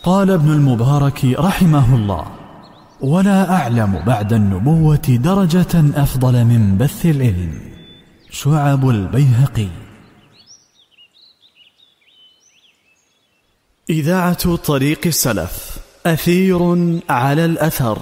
قال ابن المبارك رحمه الله: ولا أعلم بعد النبوة درجة أفضل من بث العلم. شعب البيهقي. إذاعة طريق السلف، أثير على الأثر.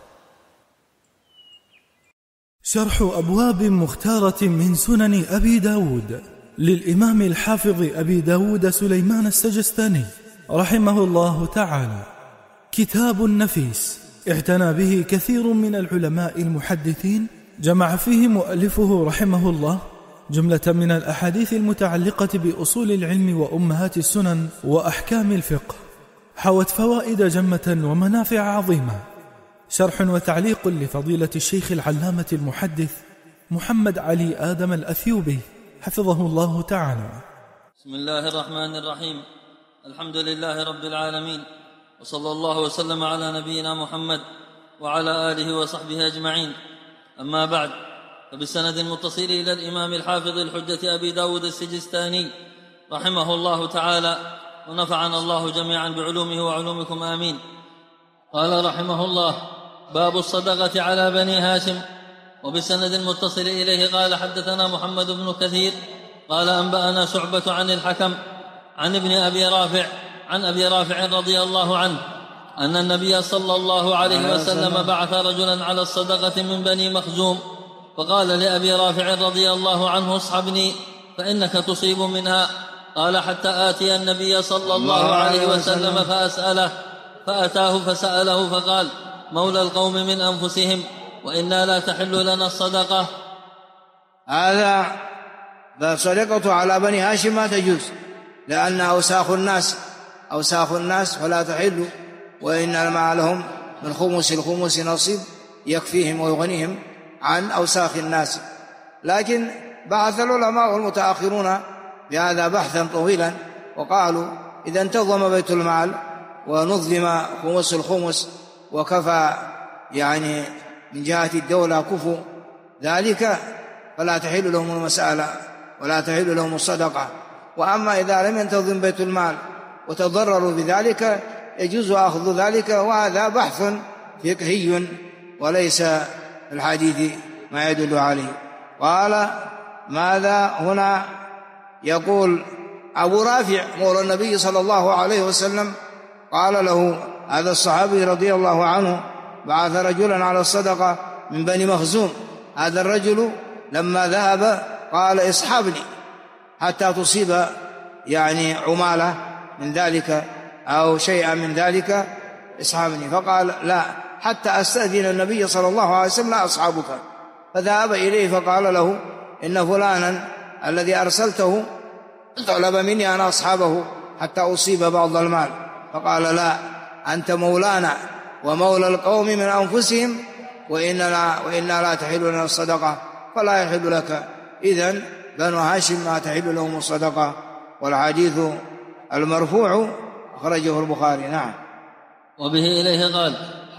شرح أبواب مختارة من سنن أبي داود للإمام الحافظ أبي داود سليمان السجستاني رحمه الله تعالى. كتاب نفيس اعتنى به كثير من العلماء المحدثين، جمع فيه مؤلفه رحمه الله جملة من الأحاديث المتعلقة بأصول العلم وأمهات السنن وأحكام الفقه، حوت فوائد جمة ومنافع عظيمة. شرح وتعليق لفضيلة الشيخ العلامة المحدث محمد علي آدم الأثيوبي حفظه الله تعالى. بسم الله الرحمن الرحيم. الحمد لله رب العالمين، وصلى الله وسلم على نبينا محمد وعلى آله وصحبه أجمعين. أما بعد، فبالسند المتصل إلى الإمام الحافظ الحجة أبي داود السجستاني رحمه الله تعالى، ونفعنا الله جميعا بعلومه وعلومكم آمين. قال رحمه الله: باب الصدقة على بني هاشم. وبالسند المتصل إليه قال: حدثنا محمد بن كثير قال: أنبأنا شعبة عن الحكم عن ابن أبي رافع عن أبي رافع رضي الله عنه أن النبي صلى الله عليه وسلم بعث رجلا على الصدقة من بني مخزوم، فقال لأبي رافع رضي الله عنه: اصحبني فإنك تصيب منها. قال: حتى آتي النبي صلى الله عليه وسلم فأسأله، فأتاه فسأله فقال: مولى القوم من أنفسهم، وإنا لا تحل لنا الصدقة. هذا فالصدقة على بني هاشم ما تجوز، لأن أوساخ الناس فلا تحل، وإن ما لهم من خمس الخمس نصيب يكفيهم ويغنيهم عن أوساخ الناس. لكن بعث العلماء المتأخرون بهذا بحثا طويلا، وقالوا إذا انتظم بيت المال ونظم خمس الخمس وكفى يعني من جهة الدولة كفوا ذلك، فلا تحل لهم المسألة ولا تحل لهم الصدقة. وأما إذا لم ينتظم بيت المال وتضرروا بذلك يجوز أخذ ذلك، وهذا بحث فقهي وليس الحديث ما يدل عليه. قال: ماذا هنا؟ يقول أبو رافع مولى النبي صلى الله عليه وسلم قال له هذا الصحابي رضي الله عنه: بعث رجلا على الصدقة من بني مخزوم. هذا الرجل لما ذهب قال: اصحبني حتى تصيب يعني عمالة من ذلك أو شيئا من ذلك، اصحبني. فقال: لا، حتى أستأذن النبي صلى الله عليه وسلم لا أصحابك. فذهب إليه فقال له: إن فلانا الذي أرسلته طلب مني أن أصحابه حتى أصيب بعض المال. فقال: لا، أنت مولانا ومولى القوم من أنفسهم، وإنا لا تحل لنا الصدقة، فلا يحل لك. إذن بنو هاشم ما تحل لهم الصدقة. والحديث المرفوع أخرجه البخاري. نعم. وبه إليه قال: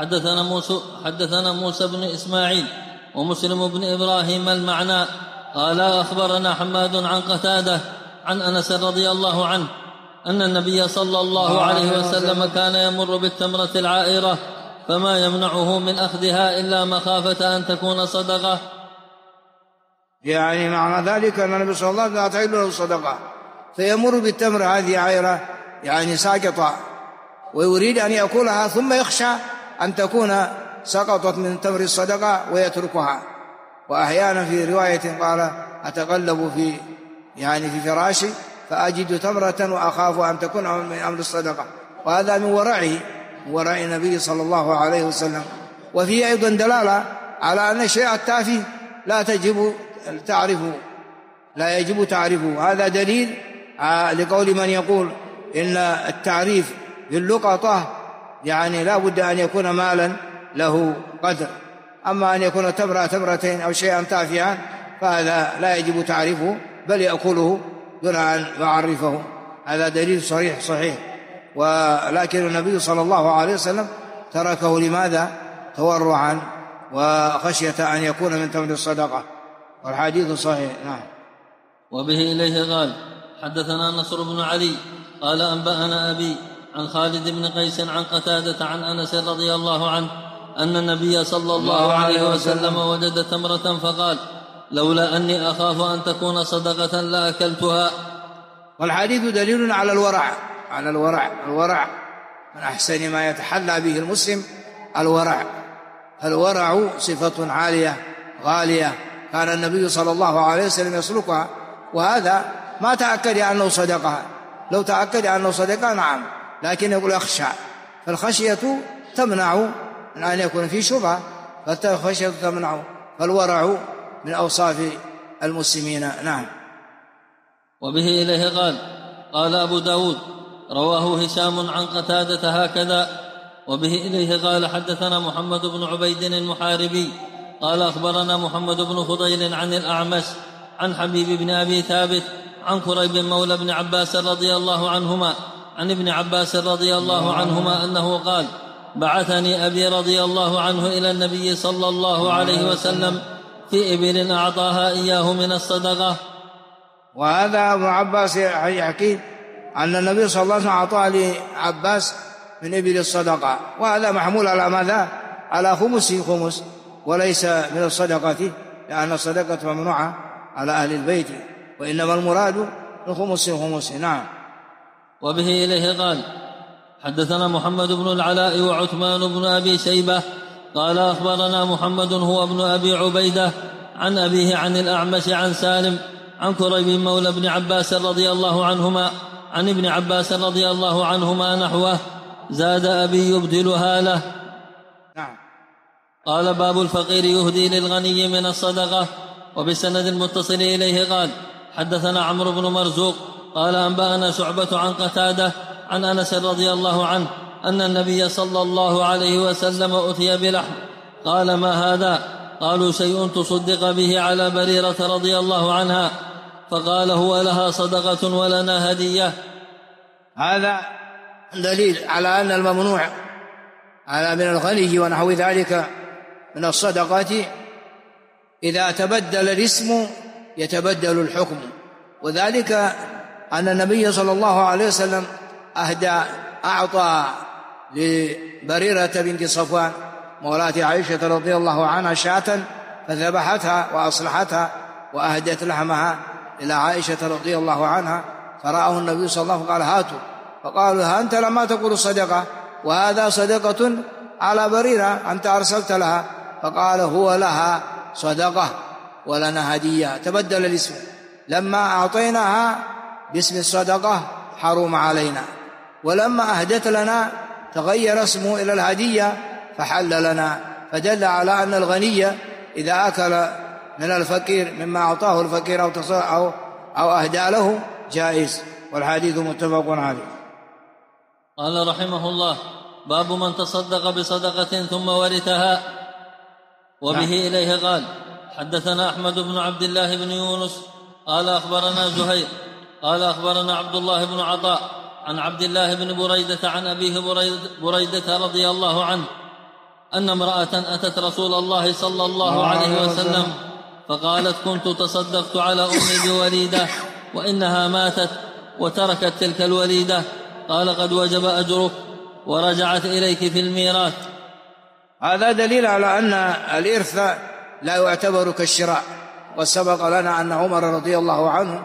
حدثنا موسى بن إسماعيل ومسلم بن إبراهيم المعنى قال: أخبرنا حماد عن قتادة عن أنس رضي الله عنه أن النبي صلى الله عليه وسلم كان يمر بالتمرة العائرة فما يمنعه من أخذها إلا مخافة أن تكون صدقة. يعني معنى ذلك أن النبي صلى الله عليه وسلم لا تحل له الصدقة، فيمر بالتمر هذه عائرة يعني ساقطة، ويريد أن يأكلها ثم يخشى أن تكون سقطت من تمر الصدقة ويتركها. وأحيانا في رواية قال: أتقلب في فراشي فأجد تمرة وأخاف أن تكون من أمر الصدقة. وهذا من وراء النبي صلى الله عليه وسلم. وفيه أيضا دلالة على أن الشيء التافه لا يجب تعرفه. هذا دليل لقول من يقول إن التعريف باللقطة يعني لا بد أن يكون مالا له قدر، أما أن يكون تمرتين أو شيئا تافها فهذا لا يجب تعريفه، بل يأكله دون أن يعرفه. هذا دليل صحيح. ولكن النبي صلى الله عليه وسلم تركه لماذا؟ تورعا وخشية أن يكون من تمر الصدقة. والحديث صحيح. نعم. وبه إليه قال: حدثنا نصر بن علي قال: أنبأنا أبي عن خالد بن قيس عن قتادة عن أنس رضي الله عنه أن النبي صلى الله عليه وسلم وجد تمرة فقال لولا أني أخاف أن تكون صدقة لأكلتها. والحديث دليل على الورع من أحسن ما يتحلى به المسلم الورع صفة عالية غالية كان النبي صلى الله عليه وسلم يسلكها، وهذا ما تأكد أنه صدقها، لو تأكد أنه صدقها نعم، لكن يقول أخشى، فالخشية تمنع من أن يكون في شبهة، فالخشية تمنع، فالورع من أوصاف المسلمين. نعم. وبه إليه قال أبو داود رواه هشام عن قتادة هكذا. وبه إليه قال حدثنا محمد بن عبيد المحاربي قال أخبرنا محمد بن فضيل عن الأعمش عن حبيب بن أبي ثابت عن كريب مولى بن عباس رضي الله عنهما عن ابن عباس رضي الله عنهما أنه قال بعثني أبي رضي الله عنه إلى النبي صلى الله عليه وسلم في إبل أعطاها إياه من الصدقة. وهذا ابن عباس يحكي أن النبي صلى الله عليه وسلم أعطاه لعباس من إبل الصدقة، وهذا محمول على ماذا؟ على خمس وليس من الصدقة، لأن الصدقة ممنوعة على أهل البيت، وإنما المراد من خمس. نعم. وبه إليه قال حدثنا محمد بن العلاء وعثمان بن أبي شيبة قال أخبرنا محمد هو ابن أبي عبيدة عن أبيه عن الأعمش عن سالم عن كريب مولى بن عباس رضي الله عنهما عن ابن عباس رضي الله عنهما نحوه زاد أبي يبدلها له. نعم. قال باب الفقير يهدي للغني من الصدقة. وبالسند المتصل إليه قال حدثنا عمرو بن مرزوق قال أنبأنا شعبة عن قتادة عن أنس رضي الله عنه أن النبي صلى الله عليه وسلم أتي بلحم قال ما هذا؟ قالوا شيء تصدق به على بريرة رضي الله عنها، فقال هو لها صدقة ولنا هدية. هذا دليل على أن الممنوع على من الغني ونحو ذلك من الصدقات إذا تبدل الاسم يتبدل الحكم، وذلك أن النبي صلى الله عليه وسلم أعطى لبريرة بنت صفوان مولاة عائشة رضي الله عنها شاة فذبحتها وأصلحتها وأهدت لحمها إلى عائشة رضي الله عنها، فرآه النبي صلى الله عليه وسلم قال هاتوا، فقالوا ها أنت لما تقول صدقة وهذا صدقة على بريرة أنت أرسلت لها، فقال هو لها صدقة ولنا هدية، تبدل الاسم، لما أعطيناها باسم الصدقة حرم علينا، ولما أهدت لنا تغير اسمه إلى الهدية فحل لنا، فدل على أن الغني إذا أكل من الفقير مما أعطاه الفقير أو أهدى له جائز، والحديث متفق عليه. قال رحمه الله باب من تصدق بصدقة ثم ورثها. وبه إليه قال حدثنا أحمد بن عبد الله بن يونس قال أخبرنا زهير قال أخبرنا عبد الله بن عطاء عن عبد الله بن بريدة عن أبيه بريدة رضي الله عنه أن امرأة أتت رسول الله صلى الله عليه وسلم فقالت كنت تصدقت على أمي بوليدة وإنها ماتت وتركت تلك الوليدة، قال قد وجب أجرك ورجعت إليك في الميراث. هذا دليل على أن الإرث لا يعتبر كالشراء، وسبق لنا أن عمر رضي الله عنه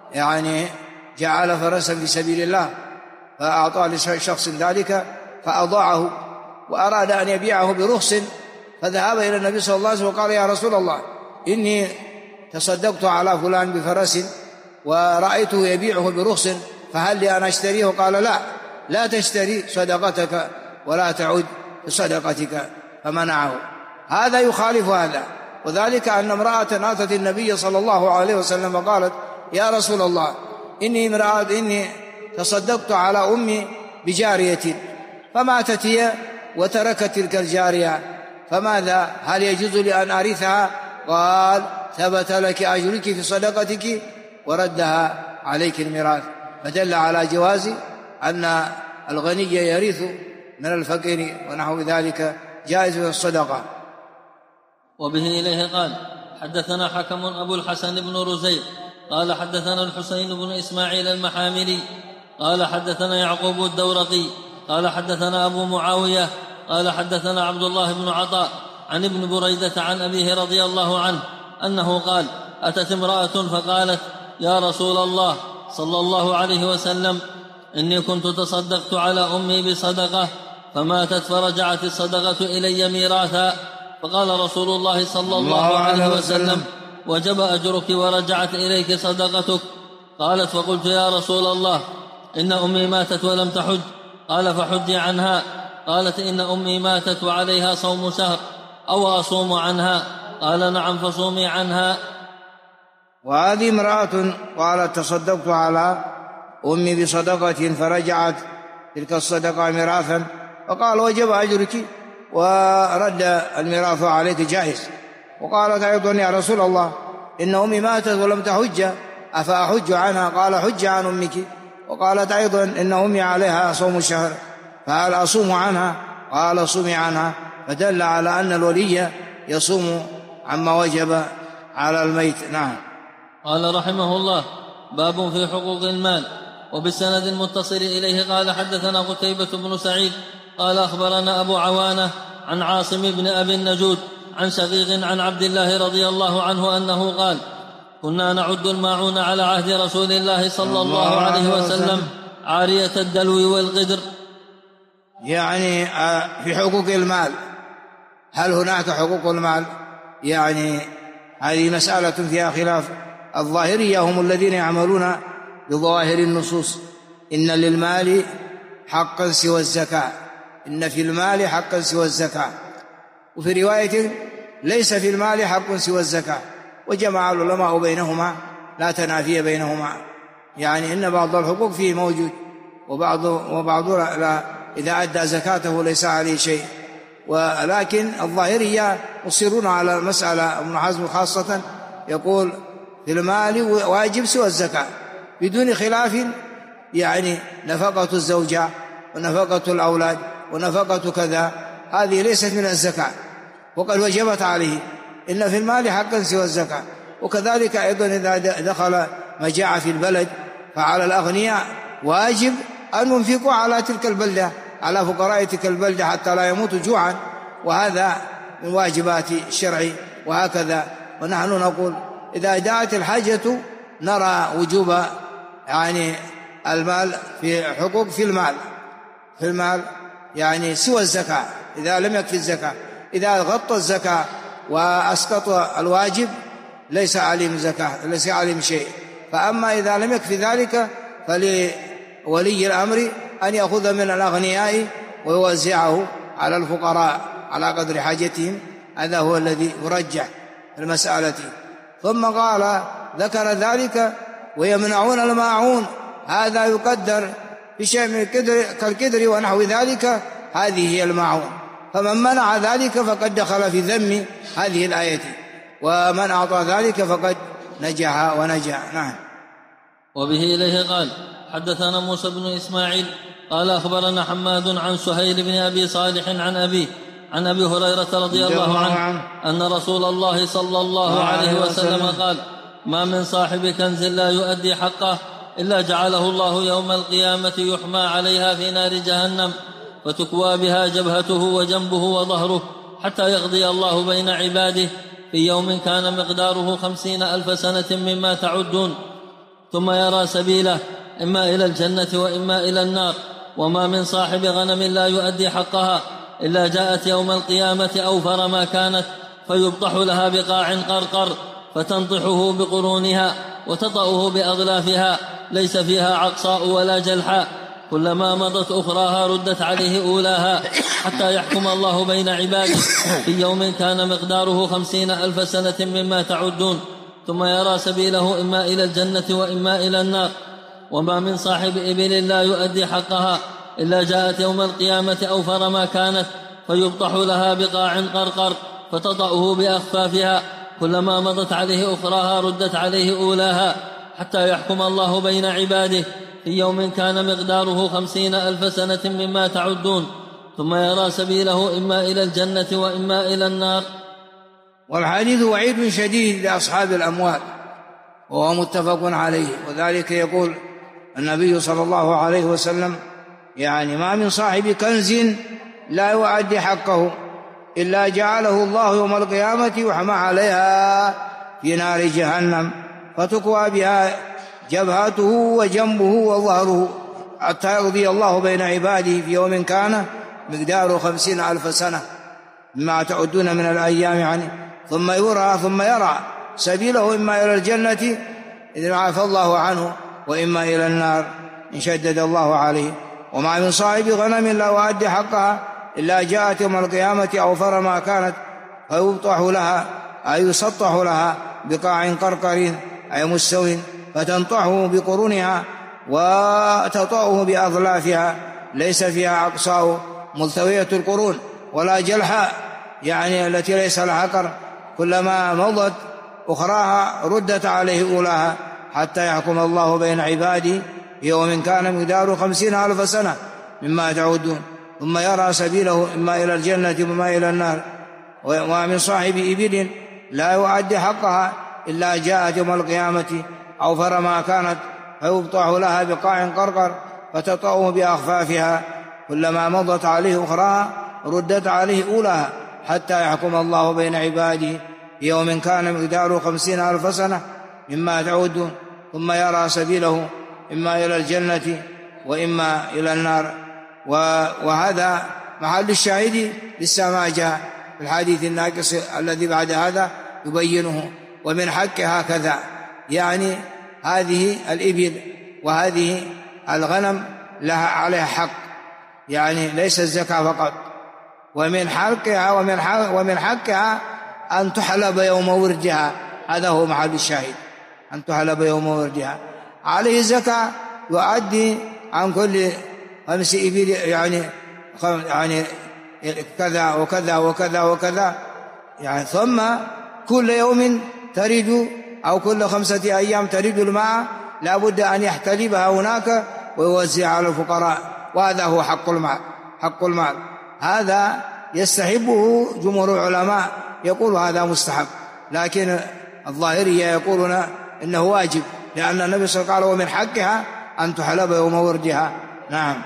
جعل فرسا في سبيل الله فأعطى لشخص ذلك فأضاعه وأراد أن يبيعه برخص، فذهب إلى النبي صلى الله عليه وسلم وقال يا رسول الله إني تصدقت على فلان بفرس ورأيته يبيعه برخص فهل لي أن أشتريه؟ قال لا تشتري صدقتك ولا تعود بصدقتك، فمنعه. هذا يخالف هذا، وذلك أن امرأة أتت النبي صلى الله عليه وسلم وقالت يا رسول الله إني تصدقت على أمي بجارية فماتت هي وتركت تلك الجارية، فماذا؟ هل يجوز لي أن أرثها؟ قال ثبت لك أجرك في صدقتك وردها عليك الميراث، فدل على جواز أن الغني يرث من الفقير ونحو ذلك جائز في الصدقة. وبه إليه قال حدثنا حكم أبو الحسن بن رزيق قال حدثنا الحسين بن إسماعيل المحاملي قال حدثنا يعقوب الدورقي قال حدثنا أبو معاوية قال حدثنا عبد الله بن عطاء عن ابن بريدة عن أبيه رضي الله عنه أنه قال أتت امرأة فقالت يا رسول الله صلى الله عليه وسلم إني كنت تصدقت على أمي بصدقة فماتت فرجعت الصدقة إلي ميراثا، فقال رسول الله صلى الله عليه وسلم وجب أجرك ورجعت إليك صدقتك. قالت فقلت يا رسول الله إن أمي ماتت ولم تحج، قال فحجي عنها. قالت إن أمي ماتت وعليها صوم شهر أو أصوم عنها؟ قال نعم فصومي عنها. وهذه امرأة قالت تصدقت على أمي بصدقة فرجعت تلك الصدقة ميراثا، فقال وجب أجرك ورد الميراث عليك جائز. وقالت أيضا يا رسول الله إن أمي ماتت ولم تحج أفأحج عنها؟ قال حج عن أمك. وقالت أيضا إن أمي عليها صوم الشهر فهل أصوم عنها؟ قال صومي عنها. فدل على أن الولي يصوم عما وجب على الميت. نعم. قال رحمه الله باب في حقوق المال. وبالسند المتصل إليه قال حدثنا قتيبة بن سعيد قال أخبرنا أبو عوانة عن عاصم بن أبي النجود عن شقيق عن عبد الله رضي الله عنه أنه قال كنا نعد الماعون على عهد رسول الله صلى الله عليه وسلم عارية الدلو والقدر. يعني في حقوق المال، هل هناك حقوق المال؟ يعني هذه مسألة فيها خلاف. الظاهرية هم الذين يعملون بظواهر النصوص، إن للمال حقا سوى الزكاة، إن في المال حقا سوى الزكاة. وفي رواية ليس في المال حق سوى الزكاة. وجمع العلماء بينهما لا تنافي بينهما، يعني إن بعض الحقوق فيه موجود وبعض لا، إذا أدى زكاته ليس عليه شيء. ولكن الظاهرية يصرون على المسألة، ابن حزم خاصة يقول في المال واجب سوى الزكاة بدون خلاف، يعني نفقة الزوجة ونفقة الأولاد ونفقة كذا هذه ليست من الزكاة وقد وجبت عليه، إن في المال حقا سوى الزكاة. وكذلك أيضا إذا دخل مجاعة في البلد فعلى الأغنياء واجب أن ينفقوا على تلك البلدة، على فقراء تلك البلدة حتى لا يموتوا جوعا، وهذا من واجبات الشرع. وهكذا ونحن نقول إذا جاءت الحاجة نرى وجوب يعني المال في حقوق في المال يعني سوى الزكاة إذا لم يكفي الزكاة. إذا غطى الزكاة وأسقط الواجب ليس عليهم زكاة، ليس عليهم شيء. فأما إذا لم يكفي ذلك فلولي الأمر أن يأخذ من الأغنياء ويوزعه على الفقراء على قدر حاجتهم. هذا هو الذي يرجح المسألة. ثم قال ذكر ذلك ويمنعون الماعون، هذا يقدر بشيء من كالكدر ونحو ذلك، هذه هي الماعون. فمن منع ذلك فقد دخل في ذم هذه الآية، ومن أعطى ذلك فقد نجح ونجا. نعم. وبه إليه قال حدثنا موسى بن إسماعيل قال أخبرنا حماد عن سهيل بن أبي صالح عن أبي هريرة رضي الله عنه أن رسول الله صلى الله عليه وسلم قال ما من صاحب كنز لا يؤدي حقه إلا جعله الله يوم القيامة يحمى عليها في نار جهنم فتكوى بها جبهته وجنبه وظهره حتى يقضي الله بين عباده في يوم كان مقداره 50,000 سنة مما تعدون، ثم يرى سبيله إما إلى الجنة وإما إلى النار. وما من صاحب غنم لا يؤدي حقها إلا جاءت يوم القيامة أوفر ما كانت فيبطح لها بقاع قرقر فتنطحه بقرونها وتطأه بأغلافها ليس فيها عقصاء ولا جلحاء، كلما مضت أخراها ردت عليه أولاها حتى يحكم الله بين عباده في يوم كان مقداره 50,000 سنة مما تعدون، ثم يرى سبيله إما إلى الجنة وإما إلى النار. وما من صاحب إبل لا يؤدي حقها إلا جاءت يوم القيامة أوفر ما كانت فيبطح لها بقاع قرقر فتطأه بأخفافها، كلما مضت عليه أخراها ردت عليه أولاها حتى يحكم الله بين عباده في يوم كان مقداره 50,000 سنة مما تعدون، ثم يرى سبيله إما إلى الجنة وإما إلى النار. والحديث وعيد شديد لأصحاب الأموال وهو متفق عليه. وذلك يقول النبي صلى الله عليه وسلم يعني ما من صاحب كنز لا يؤدي حقه إلا جعله الله يوم القيامة يحمى عليها في نار جهنم فتكوى بها جبهته وجنبه وظهره حتى يقضي الله بين عباده في يوم كان مقداره 50,000 سنة مما تعدون من الأيام يعني. ثم يرى سبيله إما إلى الجنة إذن عفى الله عنه وإما إلى النار إن شدد الله عليه. وما من صاحب غنم لا يؤدي حقها إلا جاءت يوم القيامة أوفر ما كانت فيبطح لها أي يسطح لها بقاع قرقر أي مستو فتنطحه بقرونها وتطأه بأظلافها ليس فيها أقصاء ملتوية القرون ولا جلحاء يعني التي ليس لها قرن، كلما مضت أخراها ردت عليه أولاها حتى يحكم الله بين عباده يوم كان مقداره 50,000 سنة مما تعودون. ثم يرى سبيله إما إلى الجنة وإما إلى النار. وما من صاحب إبل لا يؤدي حقها إلا جاءت يوم القيامة أوفر ما كانت فيبطح لها بقاع قرقر فتطأه بأخفافها كلما مضت عليه أخراها ردت عليه أولاها حتى يحكم الله بين عباده يوم كان مقداره 50,000 سنة مما تعودون. ثم يرى سبيله إما إلى الجنة وإما إلى النار. وهذا محل الشاهد للسماء جاء في الحديث الناقص الذي بعد هذا يبينه. ومن حقها كذا يعني هذه الإبل وهذه الغنم لها عليها حق يعني ليس الزكاة فقط. ومن حقها أن تحلب يوم وردها، هذا هو محل الشاهد، أن تحلب يوم وردها. عليه الزكاة يؤدي عن كل 5 إبل يعني كذا وكذا وكذا وكذا يعني. ثم كل يوم تريد أو كل 5 أيام تريد الماء لا بد أن يحتلبها هناك ويوزع على الفقراء، وهذا هو حق المال. هذا يستحبه جمهور العلماء يقول هذا مستحب، لكن الظاهرية يقولون إنه واجب لأن النبي صلى الله عليه وسلم قال ومن حقها أن تحلب يوم وردها. نعم.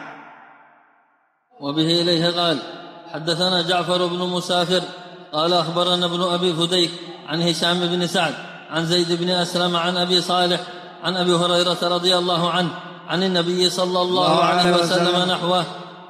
وبه إليه قال حدثنا جعفر بن مسافر قال أخبرنا ابن أبي فديك عن هشام بن سعد عن زيد بن أسلم عن أبي صالح عن أبي هريرة رضي الله عنه عن النبي صلى الله عليه وسلم نحوه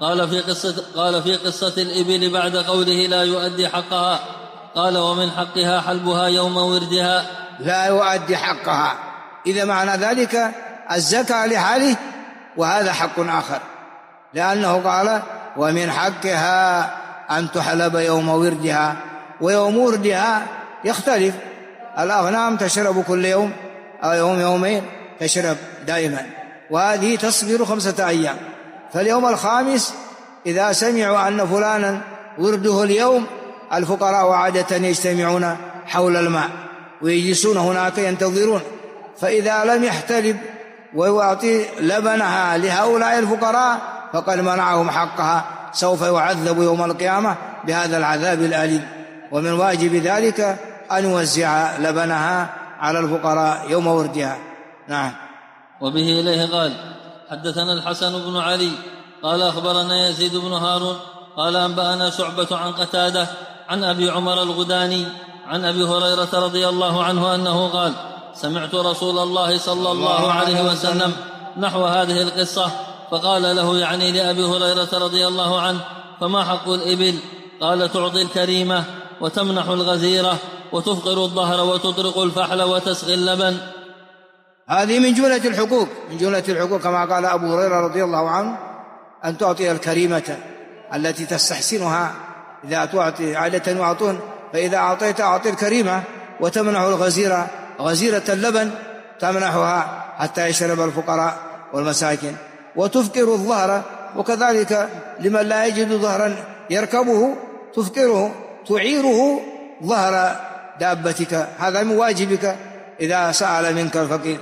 قال في قصة الإبل بعد قوله لا يؤدي حقها قال ومن حقها حلبها يوم وردها. لا يؤدي حقها إذا معنى ذلك الزكاة لحاله، وهذا حق آخر لأنه قال ومن حقها أن تحلب يوم وردها. ويوم وردها يختلف، الأغنام تشرب كل يوم أو يومين تشرب دائما، وهذه تصبر 5 أيام. فاليوم الخامس إذا سمعوا أن فلانا ورده اليوم الفقراء عادة يجتمعون حول الماء ويجلسون هناك ينتظرون، فإذا لم يحتلب ويعطي لبنها لهؤلاء الفقراء فقد منعهم حقها، سوف يعذب يوم القيامة بهذا العذاب الأليم. ومن واجب ذلك أن يوزع لبنها على الفقراء يوم وردها. نعم. وبه إليه قال حدثنا الحسن بن علي قال أخبرنا يزيد بن هارون قال أنبأنا شعبة عن قتادة عن أبي عمر الغداني عن أبي هريرة رضي الله عنه أنه قال سمعت رسول الله صلى الله عليه وسلم نحو هذه القصة فقال له يعني لأبي هريرة رضي الله عنه فما حق الإبل؟ قال تعطي الكريمة وتمنح الغزيرة وتفقر الظهر وتطرق الفحل وتسقي اللبن. هذه من جملة الحقوق كما قال أبو هريرة رضي الله عنه أن تعطي الكريمة التي تستحسنها إذا تعطي عادة يعطون، فإذا أعطيت أعطي الكريمة، وتمنح الغزيرة غزيرة اللبن تمنحها حتى يشرب الفقراء والمساكين، وتفقر الظهر وكذلك لمن لا يجد ظهرا يركبه تفقره تعيره ظهر دابتك، هذا من واجبك إذا سأل منك الفقير.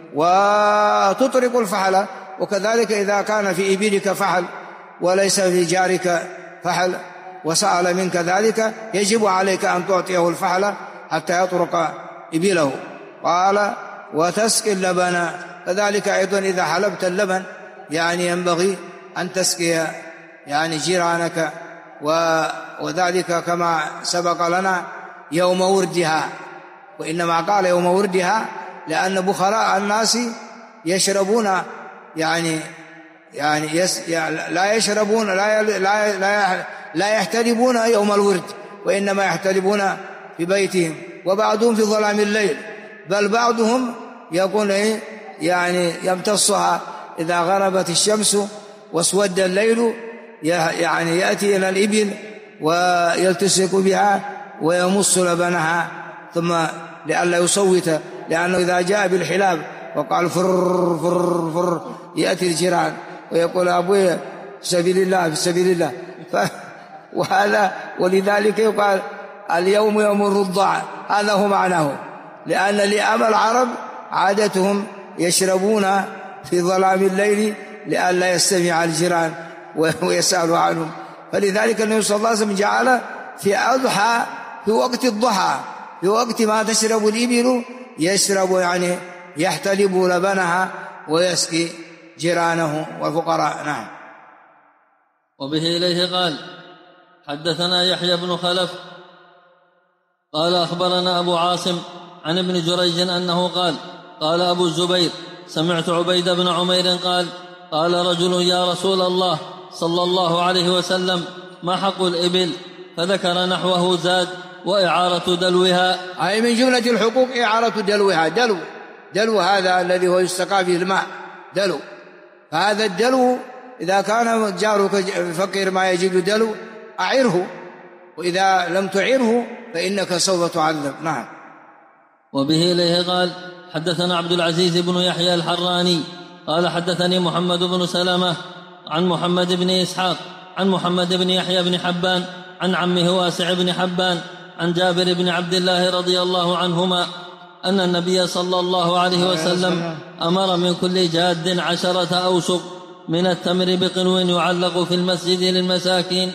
وتطرق الفحل، وكذلك إذا كان في إبلك فحل وليس في جارك فحل وسأل منك ذلك يجب عليك أن تعطيه الفحل حتى يطرق إبله. قال وتسقي اللبن كذلك أيضا إذا حلبت اللبن يعني ينبغي أن تسقي يعني جيرانك، وذلك كما سبق لنا يوم وردها. وإنما قال يوم وردها لأن بخلاء الناس يشربون لا يشربون لا يحتلبون يوم الورد، وإنما يحتلبون في بيتهم، وبعضهم في ظلام الليل، بل بعضهم يكون يعني يمتصها إذا غربت الشمس واسود الليل، يعني يأتي إلى الإبل ويلتصق بها ويمص لبنها، ثم لئلا يصوت، لأنه إذا جاء بالحلاب وقال فر فر فر يأتي الجيران ويقول أبوي في سبيل الله في سبيل الله. وهذا ولذلك يقال اليوم يوم الرضع، هذا هو معناه، لأن لئام العرب عادتهم يشربون في ظلام الليل لئلا يستمع الجيران ويسألوا عنهم. فلذلك النبي صلى الله عليه وسلم جعل في أضحى في وقت الضحى، في وقت ما تشرب الإبل يشرب يعني يحتلب لبنها ويسقي جيرانه والفقراء. نعم. وبه إليه قال حدثنا يحيى بن خلف قال أخبرنا أبو عاصم عن ابن جريج أنه قال أبو الزبير سمعت عبيد بن عمير قال رجل يا رسول الله صلى الله عليه وسلم ما حق الإبل؟ فذكر نحوه زاد وإعارة دلوها، أي من جملة الحقوق إعارة دلوها. دلو هذا الذي هو يستقى فيه الماء دلو، فهذا الدلو إذا كان جارك فقير ما يجد دلو أعره، وإذا لم تعره فإنك سوف تعذب. نعم. وبه إليه قال حدثنا عبد العزيز بن يحيى الحراني قال حدثني محمد بن سلمة عن محمد بن إسحاق عن محمد بن يحيى بن حبان عن عمه واسع بن حبان عن جابر بن عبد الله رضي الله عنهما أن النبي صلى الله عليه وسلم أمر من كل جاد 10 أوسق من التمر بقنو يعلق في المسجد للمساكين.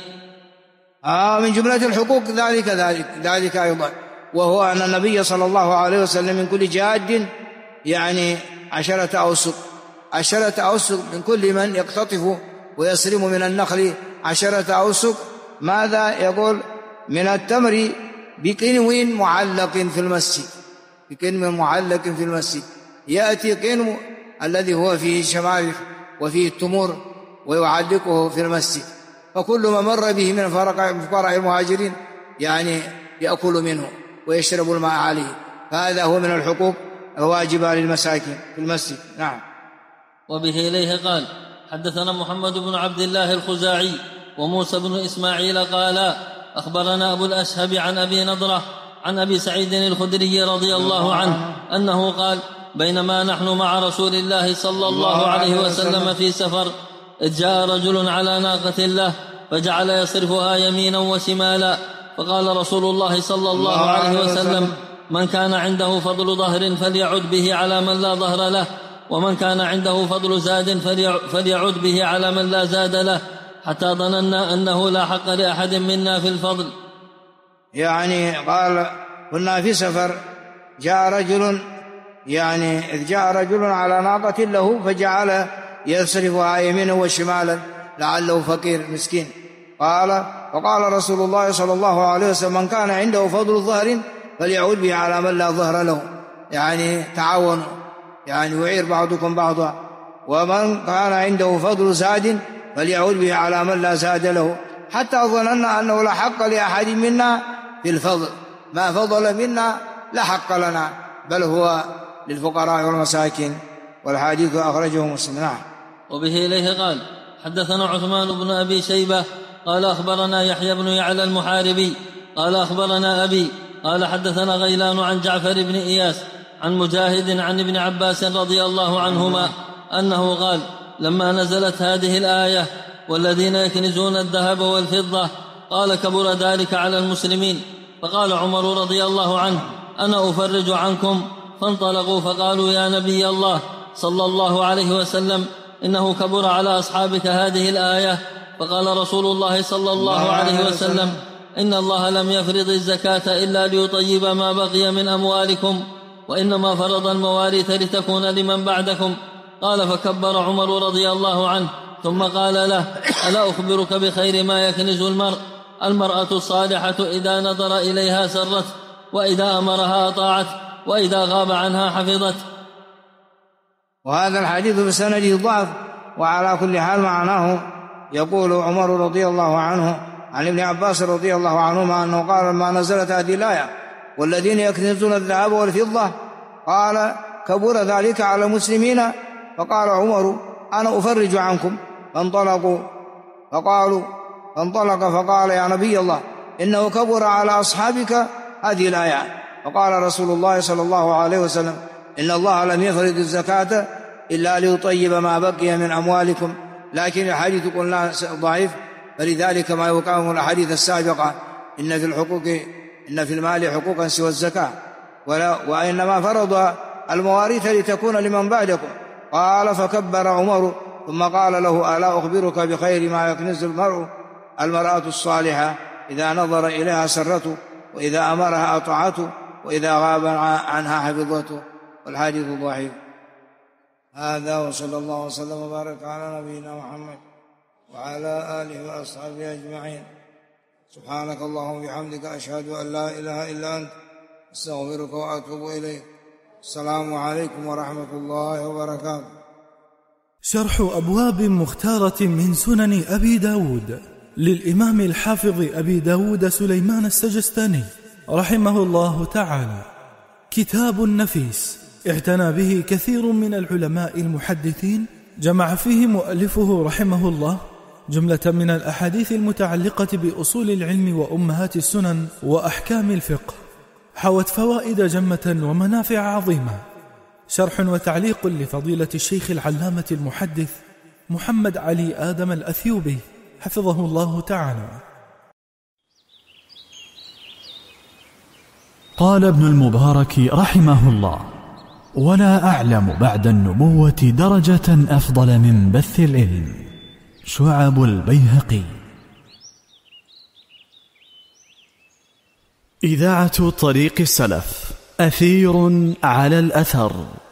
من جملة الحقوق ذلك أيضا، وهو أن النبي صلى الله عليه وسلم من كل جاد يعني 10 أوسق، 10 أوسق من كل من يقتطف ويسرم من النخل 10 أوسق. ماذا يقول؟ من التمر بقنو معلق في المسجد، بقنو معلق في المسجد. يأتي قنو الذي هو فيه شمارخ وفيه التمور ويعلقه في المسجد، فكل ما مر به من فقراء المهاجرين يعني يأكل منه ويشرب الماء عليه، فهذا هو من الحقوق الواجبة للمساكين في المسجد. نعم. وبه إليه قال حدثنا محمد بن عبد الله الخزاعي وموسى بن إسماعيل قالا أخبرنا أبو الأشهب عن أبي نضرة عن أبي سعيد الخدري رضي الله عنه أنه قال بينما نحن مع رسول الله صلى الله عليه وسلم في سفر إذ جاء رجل على ناقة له فجعل يصرفها يمينا وشمالا، فقال رسول الله صلى الله عليه وسلم من كان عنده فضل ظهر فليعد به على من لا ظهر له، ومن كان عنده فضل زاد فليعد به على من لا زاد له، حتى ظننا أنه لا حق لأحد منا في الفضل. يعني قال كنا في سفر جاء رجل، يعني إذ جاء رجل على ناقة له فجعل يصرفها يمينا وشمالا لعله فقير مسكين. فقال رسول الله صلى الله عليه وسلم من كان عنده فضل ظهر فليعود به على من لا ظهر له، يعني تعاونوا، يعني يعير بعضكم بعضا. ومن كان عنده فضل زاد فليعود به على من لا زاد له، حتى ظننا أنه لا حق لأحد منا في الفضل، ما فضل منا لا حق لنا، بل هو للفقراء والمساكين. والحديث أخرجه مسلم. نعم. وبه إليه قال حدثنا عثمان بن أبي شيبة قال أخبرنا يحيى بن يعلى المحاربي قال أخبرنا أبي قال حدثنا غيلان عن جعفر بن إياس عن مجاهد عن ابن عباس رضي الله عنهما أنه قال لما نزلت هذه الآية والذين يكنزون الذهب والفضة قال كبر ذلك على المسلمين، فقال عمر رضي الله عنه أنا أفرج عنكم، فانطلقوا فقالوا يا نبي الله صلى الله عليه وسلم إنه كبر على أصحابك هذه الآية، فقال رسول الله صلى الله عليه وسلم إن الله لم يفرض الزكاة إلا ليطيب ما بقي من أموالكم، وإنما فرض المواريث لتكون لمن بعدكم. قال فكبر عمر رضي الله عنه ثم قال له: ألا أخبرك بخير ما يكنز المرأة الصالحة إذا نظر إليها سرت، وإذا أمرها أطاعت، وإذا غاب عنها حفظت. وهذا الحديث بسنده ضعف، وعلى كل حال معناه يقول عمر رضي الله عنه عن ابن عباس رضي الله عنهما أنه قال: ما نزلت هذه الآية والذين يكنزون الذهب والفضة، قال: كبر ذلك على المسلمين. فقال عمر: أنا أفرج عنكم. فانطلق فقال: يا نبي الله، إنه كبر على أصحابك هذه الآية. فقال رسول الله صلى الله عليه وسلم: إن الله لم يفرض الزكاة إلا ليطيب ما بقي من أموالكم. لكن الحديث قلنا ضعيف، فلذلك ما يقام الأحاديث السابقة إن في المال حقوقا سوى الزكاة، وإنما فرض المواريث لتكون لمن بعدكم. قال فكبر عمر ثم قال له: ألا أخبرك بخير ما يكنز المرأة الصالحة إذا نظر إليها سرته، وإذا أمرها أطاعته، وإذا غاب عنها حفظته. والحديث ضعيف. هذا، وصلى الله وسلم وبارك على نبينا محمد وعلى آله وأصحابه أجمعين. سبحانك اللهم وبحمدك، أشهد أن لا إله إلا أنت، أستغفرك وأتوب إليك. السلام عليكم ورحمة الله وبركاته. شرح أبواب مختارة من سنن أبي داود للإمام الحافظ أبي داود سليمان السجستاني رحمه الله تعالى. كتاب نفيس اعتنى به كثير من العلماء المحدثين، جمع فيه مؤلفه رحمه الله جملة من الأحاديث المتعلقة بأصول العلم وأمهات السنن وأحكام الفقه، حوت فوائد جمة ومنافع عظيمة. شرح وتعليق لفضيلة الشيخ العلامة المحدث محمد علي آدم الأثيوبي حفظه الله تعالى. قال ابن المبارك رحمه الله: ولا أعلم بعد النبوة درجة أفضل من بث العلم. شعب البيهقي. إذاعة طريق السلف، أثير على الأثر.